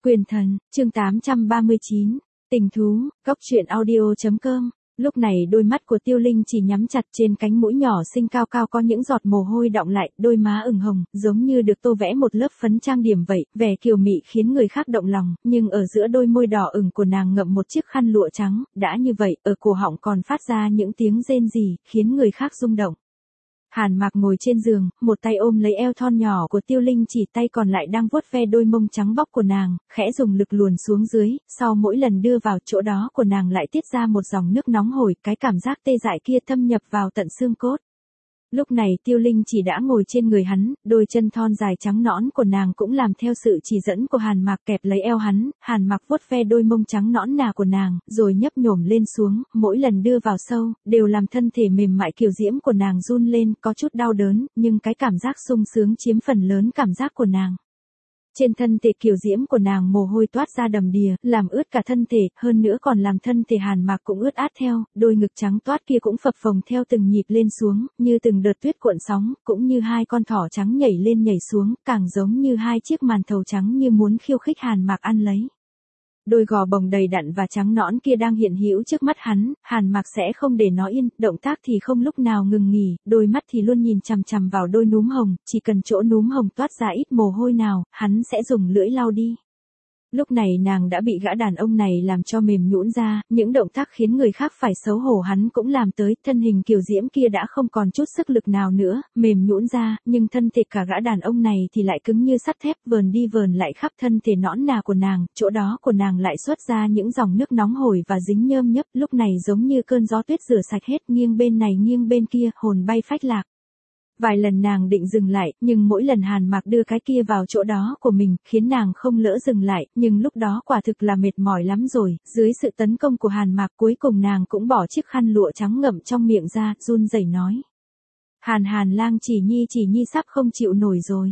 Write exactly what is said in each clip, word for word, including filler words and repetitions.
Quyền thần, chương tám trăm ba mươi chín, tình thú, góc truyện audio.com. Lúc này đôi mắt của Tiêu Linh chỉ nhắm chặt, trên cánh mũi nhỏ xinh cao cao có những giọt mồ hôi đọng lại, đôi má ửng hồng, giống như được tô vẽ một lớp phấn trang điểm vậy, vẻ kiều mị khiến người khác động lòng, nhưng ở giữa đôi môi đỏ ửng của nàng ngậm một chiếc khăn lụa trắng, đã như vậy, ở cổ họng còn phát ra những tiếng rên rỉ, khiến người khác rung động. Hàn Mạc ngồi trên giường, một tay ôm lấy eo thon nhỏ của Tiêu Linh chỉ, tay còn lại đang vuốt ve đôi mông trắng bóc của nàng, khẽ dùng lực luồn xuống dưới, sau mỗi lần đưa vào chỗ đó của nàng lại tiết ra một dòng nước nóng hổi, cái cảm giác tê dại kia thâm nhập vào tận xương cốt. Lúc này Tiêu Linh chỉ đã ngồi trên người hắn, đôi chân thon dài trắng nõn của nàng cũng làm theo sự chỉ dẫn của Hàn Mạc, kẹp lấy eo hắn, Hàn Mạc vuốt ve đôi mông trắng nõn nà của nàng, rồi nhấp nhổm lên xuống, mỗi lần đưa vào sâu, đều làm thân thể mềm mại kiều diễm của nàng run lên, có chút đau đớn, nhưng cái cảm giác sung sướng chiếm phần lớn cảm giác của nàng. Trên thân thể kiều diễm của nàng mồ hôi toát ra đầm đìa, làm ướt cả thân thể, hơn nữa còn làm thân thể Hàn Mạc cũng ướt át theo, đôi ngực trắng toát kia cũng phập phồng theo từng nhịp lên xuống, như từng đợt tuyết cuộn sóng, cũng như hai con thỏ trắng nhảy lên nhảy xuống, càng giống như hai chiếc màn thầu trắng như muốn khiêu khích Hàn Mạc ăn lấy. Đôi gò bồng đầy đặn và trắng nõn kia đang hiện hữu trước mắt hắn, Hàn Mạc sẽ không để nó yên, động tác thì không lúc nào ngừng nghỉ, đôi mắt thì luôn nhìn chằm chằm vào đôi núm hồng, chỉ cần chỗ núm hồng toát ra ít mồ hôi nào, hắn sẽ dùng lưỡi lau đi. Lúc này nàng đã bị gã đàn ông này làm cho mềm nhũn ra, những động tác khiến người khác phải xấu hổ hắn cũng làm tới, thân hình kiều diễm kia đã không còn chút sức lực nào nữa, mềm nhũn ra, nhưng thân thể cả gã đàn ông này thì lại cứng như sắt thép, vờn đi vờn lại khắp thân thể nõn nà của nàng, chỗ đó của nàng lại xuất ra những dòng nước nóng hổi và dính nhơm nhấp, lúc này giống như cơn gió tuyết rửa sạch hết, nghiêng bên này nghiêng bên kia, hồn bay phách lạc. Vài lần nàng định dừng lại, nhưng mỗi lần Hàn Mạc đưa cái kia vào chỗ đó của mình, khiến nàng không lỡ dừng lại, nhưng lúc đó quả thực là mệt mỏi lắm rồi, dưới sự tấn công của Hàn Mạc cuối cùng nàng cũng bỏ chiếc khăn lụa trắng ngậm trong miệng ra, run rẩy nói. Hàn Hàn lang chỉ nhi chỉ nhi sắp không chịu nổi rồi.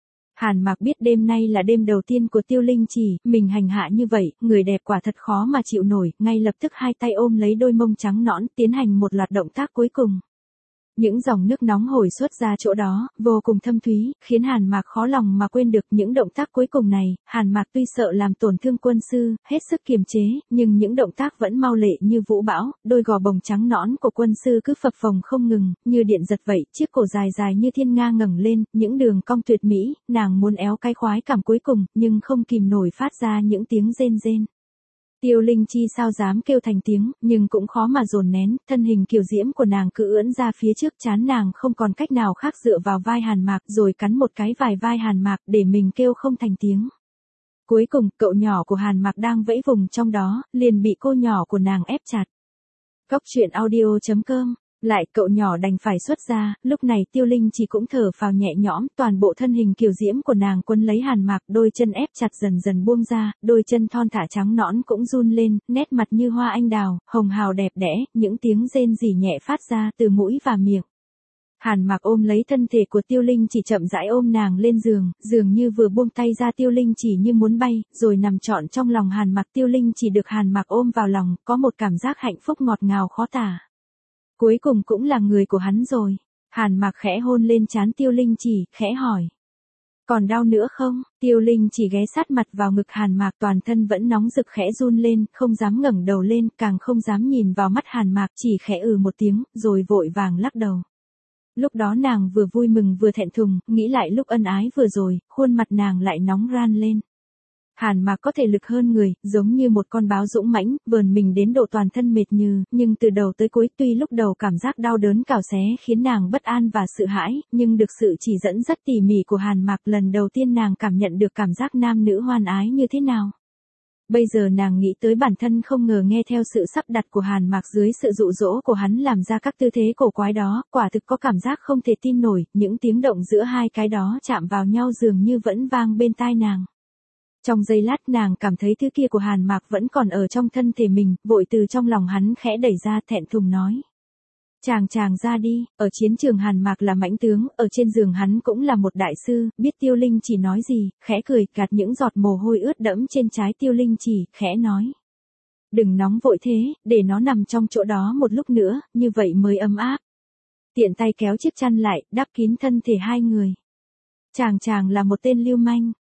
Hàn Mạc biết đêm nay là đêm đầu tiên của Tiêu Linh chỉ, mình hành hạ như vậy, người đẹp quả thật khó mà chịu nổi, ngay lập tức hai tay ôm lấy đôi mông trắng nõn, tiến hành một loạt động tác cuối cùng. Những dòng nước nóng hổi xuất ra chỗ đó, vô cùng thâm thúy, khiến Hàn Mạc khó lòng mà quên được những động tác cuối cùng này. Hàn Mạc tuy sợ làm tổn thương quân sư, hết sức kiềm chế, nhưng những động tác vẫn mau lệ như vũ bão, đôi gò bồng trắng nõn của quân sư cứ phập phồng không ngừng, như điện giật vậy, chiếc cổ dài dài như thiên nga ngẩng lên, những đường cong tuyệt mỹ, nàng muốn éo cái khoái cảm cuối cùng, nhưng không kìm nổi phát ra những tiếng rên rên. Tiêu Linh chi sao dám kêu thành tiếng, nhưng cũng khó mà dồn nén, thân hình kiều diễm của nàng cứ ưỡn ra phía trước, trán nàng không còn cách nào khác dựa vào vai Hàn Mạc, rồi cắn một cái vài vai Hàn Mạc để mình kêu không thành tiếng. Cuối cùng, cậu nhỏ của Hàn Mạc đang vẫy vùng trong đó, liền bị cô nhỏ của nàng ép chặt. Góc truyện audio.com. Lại cậu nhỏ đành phải xuất ra, lúc này Tiêu Linh chỉ cũng thở phào nhẹ nhõm, toàn bộ thân hình kiều diễm của nàng quấn lấy Hàn Mạc, đôi chân ép chặt dần dần buông ra, đôi chân thon thả trắng nõn cũng run lên, nét mặt như hoa anh đào, hồng hào đẹp đẽ, những tiếng rên rỉ nhẹ phát ra từ mũi và miệng. Hàn Mạc ôm lấy thân thể của Tiêu Linh chỉ chậm rãi ôm nàng lên giường, dường như vừa buông tay ra Tiêu Linh chỉ như muốn bay, rồi nằm trọn trong lòng Hàn Mạc. Tiêu Linh chỉ được Hàn Mạc ôm vào lòng, có một cảm giác hạnh phúc ngọt ngào khó tả. Cuối cùng cũng là người của hắn rồi. Hàn Mạc khẽ hôn lên trán Tiêu Linh chỉ, khẽ hỏi. Còn đau nữa không? Tiêu Linh chỉ ghé sát mặt vào ngực Hàn Mạc, toàn thân vẫn nóng rực, khẽ run lên, không dám ngẩng đầu lên, càng không dám nhìn vào mắt Hàn Mạc, chỉ khẽ ừ một tiếng, rồi vội vàng lắc đầu. Lúc đó nàng vừa vui mừng vừa thẹn thùng, nghĩ lại lúc ân ái vừa rồi, khuôn mặt nàng lại nóng ran lên. Hàn Mạc có thể lực hơn người, giống như một con báo dũng mãnh, vờn mình đến độ toàn thân mệt nhừ, nhưng từ đầu tới cuối tuy lúc đầu cảm giác đau đớn cào xé khiến nàng bất an và sợ hãi, nhưng được sự chỉ dẫn rất tỉ mỉ của Hàn Mạc, lần đầu tiên nàng cảm nhận được cảm giác nam nữ hoan ái như thế nào. Bây giờ nàng nghĩ tới bản thân không ngờ nghe theo sự sắp đặt của Hàn Mạc dưới sự dụ dỗ của hắn làm ra các tư thế cổ quái đó, quả thực có cảm giác không thể tin nổi, những tiếng động giữa hai cái đó chạm vào nhau dường như vẫn vang bên tai nàng. Trong giây lát nàng cảm thấy thứ kia của Hàn Mạc vẫn còn ở trong thân thể mình, vội từ trong lòng hắn khẽ đẩy ra, thẹn thùng nói. Chàng chàng ra đi, ở chiến trường Hàn Mạc là mãnh tướng, ở trên giường hắn cũng là một đại sư, biết Tiêu Linh chỉ nói gì, khẽ cười, gạt những giọt mồ hôi ướt đẫm trên trái Tiêu Linh chỉ, khẽ nói. Đừng nóng vội thế, để nó nằm trong chỗ đó một lúc nữa, như vậy mới ấm áp. Tiện tay kéo chiếc chăn lại, đắp kín thân thể hai người. Chàng chàng là một tên lưu manh.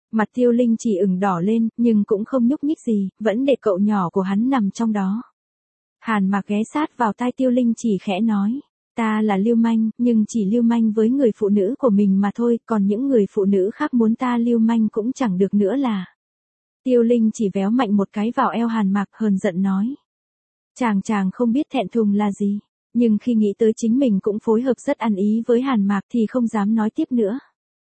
Mặt Tiêu Linh chỉ ửng đỏ lên, nhưng cũng không nhúc nhích gì, vẫn để cậu nhỏ của hắn nằm trong đó. Hàn Mạc ghé sát vào tai Tiêu Linh chỉ khẽ nói, ta là lưu manh, nhưng chỉ lưu manh với người phụ nữ của mình mà thôi, còn những người phụ nữ khác muốn ta lưu manh cũng chẳng được nữa là. Tiêu Linh chỉ véo mạnh một cái vào eo Hàn Mạc hờn giận nói. Chàng chàng không biết thẹn thùng là gì, nhưng khi nghĩ tới chính mình cũng phối hợp rất ăn ý với Hàn Mạc thì không dám nói tiếp nữa.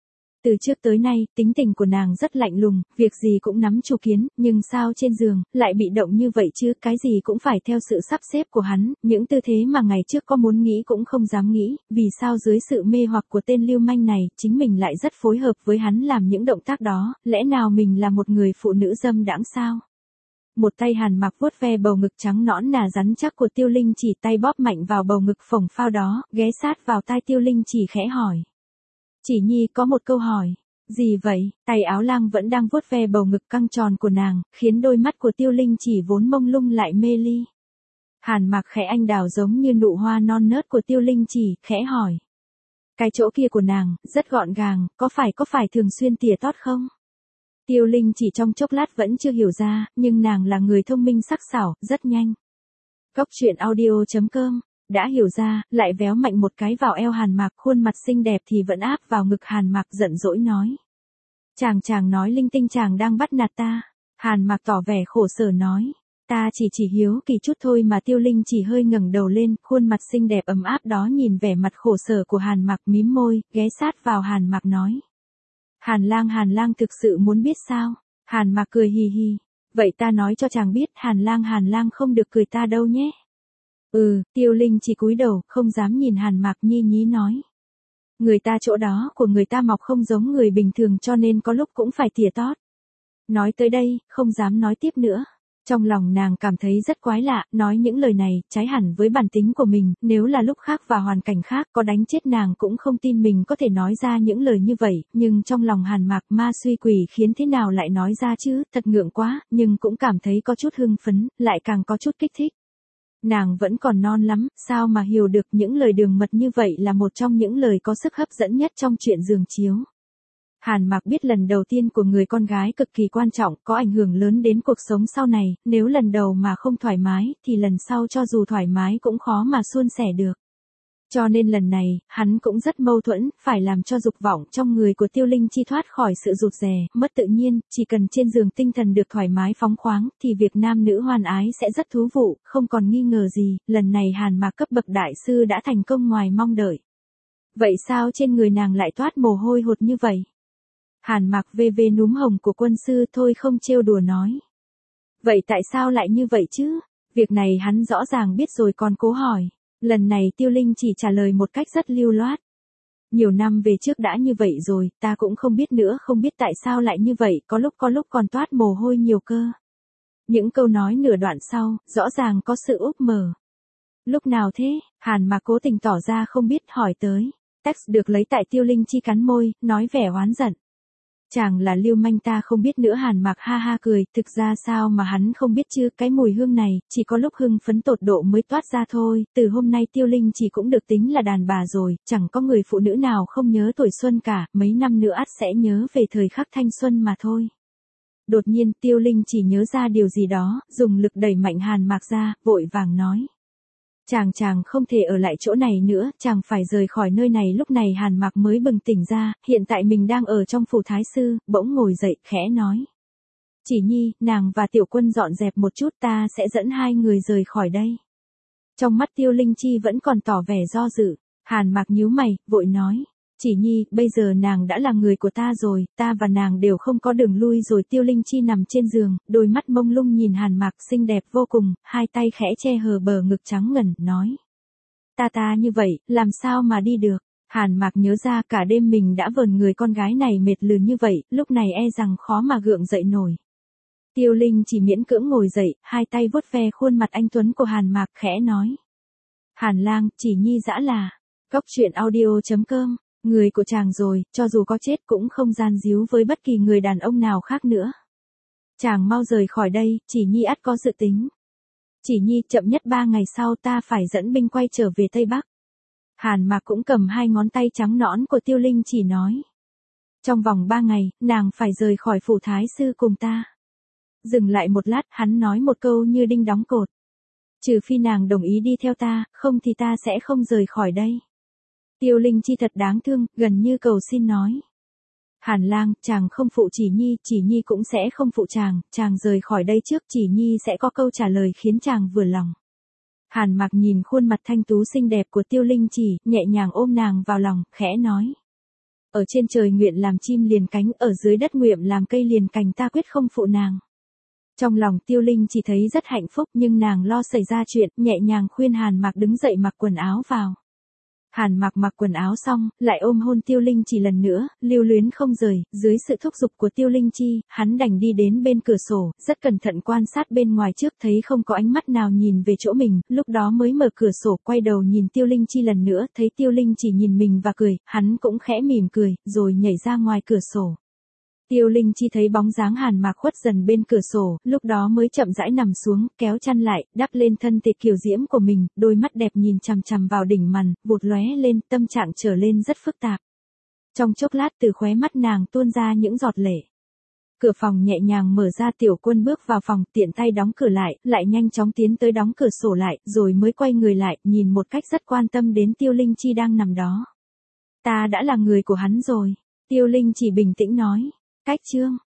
Từ trước tới nay, tính tình của nàng rất lạnh lùng, việc gì cũng nắm chủ kiến, nhưng sao trên giường, lại bị động như vậy chứ, cái gì cũng phải theo sự sắp xếp của hắn, những tư thế mà ngày trước có muốn nghĩ cũng không dám nghĩ, vì sao dưới sự mê hoặc của tên lưu manh này, chính mình lại rất phối hợp với hắn làm những động tác đó, lẽ nào mình là một người phụ nữ dâm đãng sao? Một tay Hàn Mạc vuốt ve bầu ngực trắng nõn nà rắn chắc của Tiêu Linh chỉ, tay bóp mạnh vào bầu ngực phồng phao đó, ghé sát vào tai Tiêu Linh chỉ khẽ hỏi. Chỉ Nhi có một câu hỏi. Gì vậy? Tay áo lang vẫn đang vuốt ve bầu ngực căng tròn của nàng, khiến đôi mắt của Tiêu Linh chỉ vốn mông lung lại mê ly. Hàn Mạc khẽ anh đào giống như nụ hoa non nớt của Tiêu Linh chỉ, khẽ hỏi. Cái chỗ kia của nàng, rất gọn gàng, có phải có phải thường xuyên tỉa tót không? Tiêu Linh chỉ trong chốc lát vẫn chưa hiểu ra, nhưng nàng là người thông minh sắc sảo, rất nhanh. Góc truyện audio chấm com đã hiểu ra, lại véo mạnh một cái vào eo Hàn Mạc, khuôn mặt xinh đẹp thì vẫn áp vào ngực Hàn Mạc giận dỗi nói. Chàng chàng nói linh tinh chàng đang bắt nạt ta. Hàn Mạc tỏ vẻ khổ sở nói. Ta chỉ chỉ hiếu kỳ chút thôi mà. Tiêu Linh chỉ hơi ngẩng đầu lên, khuôn mặt xinh đẹp ấm áp đó nhìn vẻ mặt khổ sở của Hàn Mạc mím môi, ghé sát vào Hàn Mạc nói. Hàn lang Hàn lang thực sự muốn biết sao? Hàn Mạc cười hì hì. Vậy ta nói cho chàng biết, Hàn lang Hàn lang không được cười ta đâu nhé. Ừ, Tiêu Linh chỉ cúi đầu, không dám nhìn Hàn Mạc nhi nhí nói. Người ta chỗ đó của người ta mọc không giống người bình thường cho nên có lúc cũng phải tỉa tót. Nói tới đây, không dám nói tiếp nữa. Trong lòng nàng cảm thấy rất quái lạ, nói những lời này, trái hẳn với bản tính của mình, nếu là lúc khác và hoàn cảnh khác có đánh chết nàng cũng không tin mình có thể nói ra những lời như vậy, nhưng trong lòng Hàn Mạc ma suy quỷ khiến thế nào lại nói ra chứ, thật ngượng quá, nhưng cũng cảm thấy có chút hưng phấn, lại càng có chút kích thích. Nàng vẫn còn non lắm, sao mà hiểu được những lời đường mật như vậy là một trong những lời có sức hấp dẫn nhất trong chuyện giường chiếu. Hàn Mạc biết lần đầu tiên của người con gái cực kỳ quan trọng, có ảnh hưởng lớn đến cuộc sống sau này, nếu lần đầu mà không thoải mái, thì lần sau cho dù thoải mái cũng khó mà suôn sẻ được. Cho nên lần này, hắn cũng rất mâu thuẫn, phải làm cho dục vọng trong người của Tiêu Linh chi thoát khỏi sự rụt rè, mất tự nhiên, chỉ cần trên giường tinh thần được thoải mái phóng khoáng, thì việc nam nữ hoan ái sẽ rất thú vụ, không còn nghi ngờ gì, lần này Hàn Mạc cấp bậc đại sư đã thành công ngoài mong đợi. Vậy sao trên người nàng lại toát mồ hôi hột như vậy? Hàn Mạc vê vê núm hồng của quân sư thôi không trêu đùa nói. Vậy tại sao lại như vậy chứ? Việc này hắn rõ ràng biết rồi còn cố hỏi. Lần này Tiêu Linh chỉ trả lời một cách rất lưu loát. Nhiều năm về trước đã như vậy rồi, ta cũng không biết nữa, không biết tại sao lại như vậy, có lúc có lúc còn toát mồ hôi nhiều cơ. Những câu nói nửa đoạn sau, rõ ràng có sự úp mở. Lúc nào thế? Hàn Mạc cố tình tỏ ra không biết hỏi tới. Text được lấy tại Tiêu Linh chi cắn môi, nói vẻ oán giận. Chàng là lưu manh ta không biết nữa. Hàn Mạc ha ha cười, thực ra sao mà hắn không biết chứ, cái mùi hương này, chỉ có lúc hưng phấn tột độ mới toát ra thôi, từ hôm nay Tiêu Linh chỉ cũng được tính là đàn bà rồi, chẳng có người phụ nữ nào không nhớ tuổi xuân cả, mấy năm nữa ắt sẽ nhớ về thời khắc thanh xuân mà thôi. Đột nhiên Tiêu Linh chỉ nhớ ra điều gì đó, dùng lực đẩy mạnh Hàn Mạc ra, vội vàng nói. Chàng chàng không thể ở lại chỗ này nữa, chàng phải rời khỏi nơi này. Lúc này Hàn Mạc mới bừng tỉnh ra, hiện tại mình đang ở trong phủ thái sư, bỗng ngồi dậy, khẽ nói. Chỉ Nhi, nàng và tiểu quân dọn dẹp một chút, ta sẽ dẫn hai người rời khỏi đây. Trong mắt Tiêu Linh Chi vẫn còn tỏ vẻ do dự, Hàn Mạc nhíu mày, vội nói. Chỉ Nhi, bây giờ nàng đã là người của ta rồi, ta và nàng đều không có đường lui rồi. Tiêu Linh Chi nằm trên giường, đôi mắt mông lung nhìn Hàn Mạc xinh đẹp vô cùng, hai tay khẽ che hờ bờ ngực trắng ngần, nói. Ta ta như vậy, làm sao mà đi được? Hàn Mạc nhớ ra cả đêm mình đã vờn người con gái này mệt lừ như vậy, lúc này e rằng khó mà gượng dậy nổi. Tiêu Linh chỉ miễn cưỡng ngồi dậy, hai tay vuốt ve khuôn mặt anh tuấn của Hàn Mạc khẽ nói. Hàn lang, Chỉ Nhi dã là. Góc truyện audio chấm com Người của chàng rồi, cho dù có chết cũng không gian díu với bất kỳ người đàn ông nào khác nữa. Chàng mau rời khỏi đây, Chỉ Nhi ắt có dự tính. Chỉ Nhi, chậm nhất ba ngày sau ta phải dẫn binh quay trở về Tây Bắc. Hàn Mạc cũng cầm hai ngón tay trắng nõn của Tiêu Linh chỉ nói. Trong vòng ba ngày, nàng phải rời khỏi phủ thái sư cùng ta. Dừng lại một lát, hắn nói một câu như đinh đóng cột. Trừ phi nàng đồng ý đi theo ta, không thì ta sẽ không rời khỏi đây. Tiêu Linh Chi thật đáng thương, gần như cầu xin nói. Hàn Lang, chàng không phụ Chỉ Nhi, Chỉ Nhi cũng sẽ không phụ chàng, chàng rời khỏi đây trước Chỉ Nhi sẽ có câu trả lời khiến chàng vừa lòng. Hàn Mặc nhìn khuôn mặt thanh tú xinh đẹp của Tiêu Linh Chỉ, nhẹ nhàng ôm nàng vào lòng, khẽ nói. Ở trên trời nguyện làm chim liền cánh, ở dưới đất nguyện làm cây liền cành, ta quyết không phụ nàng. Trong lòng Tiêu Linh chỉ thấy rất hạnh phúc, nhưng nàng lo xảy ra chuyện, nhẹ nhàng khuyên Hàn Mặc đứng dậy mặc quần áo vào. Hàn Mặc mặc quần áo xong, lại ôm hôn Tiêu Linh Chỉ lần nữa, lưu luyến không rời, dưới sự thúc giục của Tiêu Linh Chi, hắn đành đi đến bên cửa sổ, rất cẩn thận quan sát bên ngoài trước, thấy không có ánh mắt nào nhìn về chỗ mình, lúc đó mới mở cửa sổ, quay đầu nhìn Tiêu Linh Chi lần nữa, thấy Tiêu Linh Chỉ nhìn mình và cười, hắn cũng khẽ mỉm cười, rồi nhảy ra ngoài cửa sổ. Tiêu Linh Chi thấy bóng dáng Hàn Mặc khuất dần bên cửa sổ, lúc đó mới chậm rãi nằm xuống, kéo chăn lại, đắp lên thân thể kiều diễm của mình, đôi mắt đẹp nhìn chằm chằm vào đỉnh màn, vụt lóe lên, tâm trạng trở lên rất phức tạp. Trong chốc lát từ khóe mắt nàng tuôn ra những giọt lệ. Cửa phòng nhẹ nhàng mở ra, Tiểu Quân bước vào phòng, tiện tay đóng cửa lại, lại nhanh chóng tiến tới đóng cửa sổ lại, rồi mới quay người lại, nhìn một cách rất quan tâm đến Tiêu Linh Chi đang nằm đó. Ta đã là người của hắn rồi. Tiêu Linh chỉ bình tĩnh nói. Cách chương